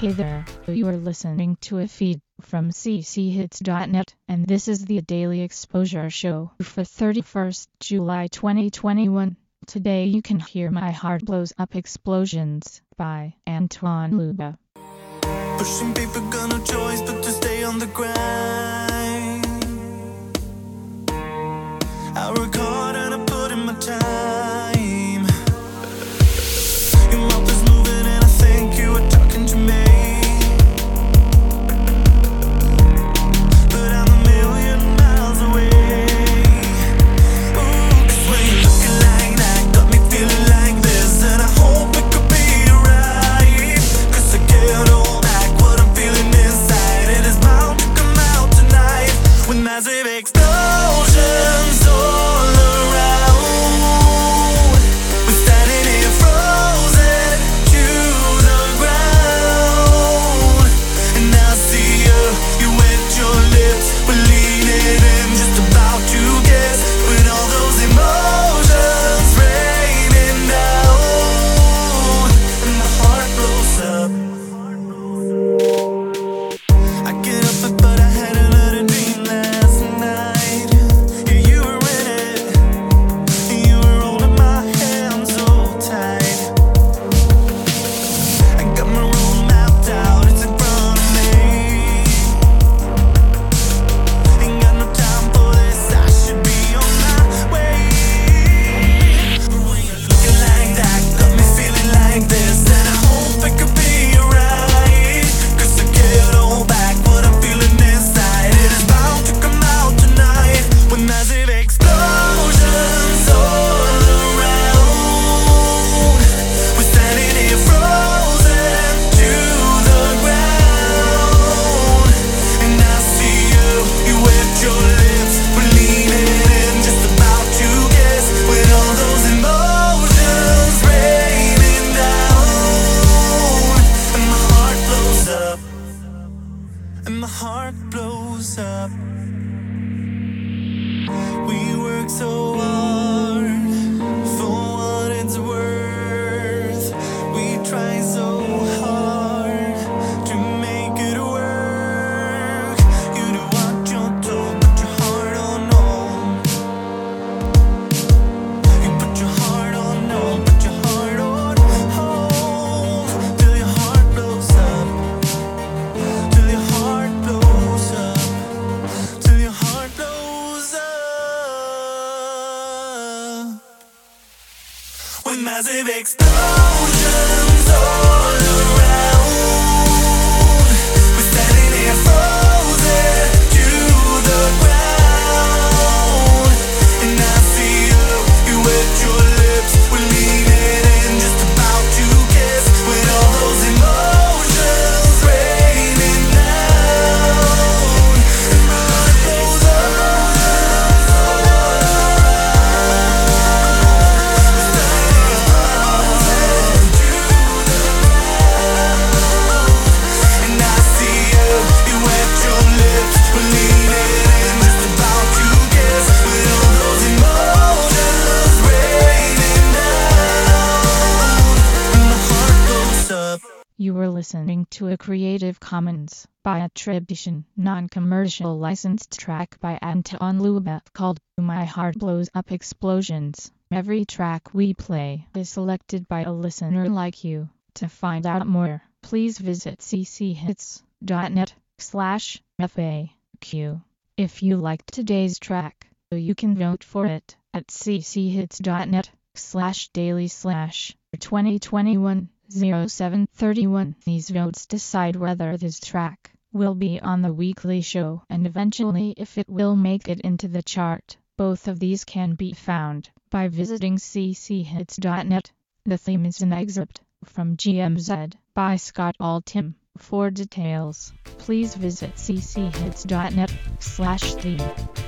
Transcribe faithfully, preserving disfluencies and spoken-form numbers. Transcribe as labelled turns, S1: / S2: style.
S1: Hey there, you are listening to a feed from c c hits dot net, and this is the Daily Exposure Show for thirty-first July twenty twenty-one. Today you can hear My Heart Blows Up Explosions by Anton Luba.
S2: Pushing people got no choice but to stay on the grind. I work hard and I put in my time. Your mouth is moving and I think you are talking to me, but I'm a million miles away. Ooh, 'cause when you're looking like that, got me feeling like this, and I hope it could be right. 'Cause I can't hold back what I'm feeling inside. It is bound to come out tonight with massive explosions all around. We're standing here frozen to the ground, and I see you, you wet your lips, we're leaning in, just about to guess, with all those emotions raining down, and my heart blows up. I get up but I had another dream last night. Yeah, you were in it, you were holding my hand so tight. I got my road mapped out, it's in front of me. Ain't got no time for this, I should be on my way. When you're looking like that, got me feeling like this, and I hope it could be right. 'Cause I can't hold back what I'm feeling inside. It is bound to come out tonight with massive explosions all around. We're standing here frozen to the ground, and I see you, you wet your lips, we're leaning in, just about to guess, with all those emotions raining down, and my heart blows up, and my heart blows up. We work so hard for what it's worth. We try so hard to make it work. You do what you're told, but your heart on no. You put your heart on no, put your heart on hold, till your heart blows up, till your heart blows up, till your heart blows up. With massive explosions all around, we're standing here frozen to the ground, and I see you, you wet your lips, we're leaning in, just about to kiss, with all those emotions raining down, and my heart blows up. And I see you, you wet your lips, we're leaning in, just about to kiss, with all those emotions raining down, and my heart goes up.
S1: You were listening to a Creative Commons by attribution, non-commercial licensed track by Anton Luba called My Heart Blows Up Explosions. Every track we play is selected by a listener like you. To find out more, please visit c c hits dot net slash F A Q. If you liked today's track, you can vote for it at c c hits dot net slash daily slash twenty twenty-one oh seven thirty-one. These votes decide whether this track will be on the weekly show and eventually if it will make it into the chart. Both of these can be found by visiting c c hits dot net. The theme is an excerpt from G M Z by Scott Altham. For details, please visit c c hits dot net slash theme.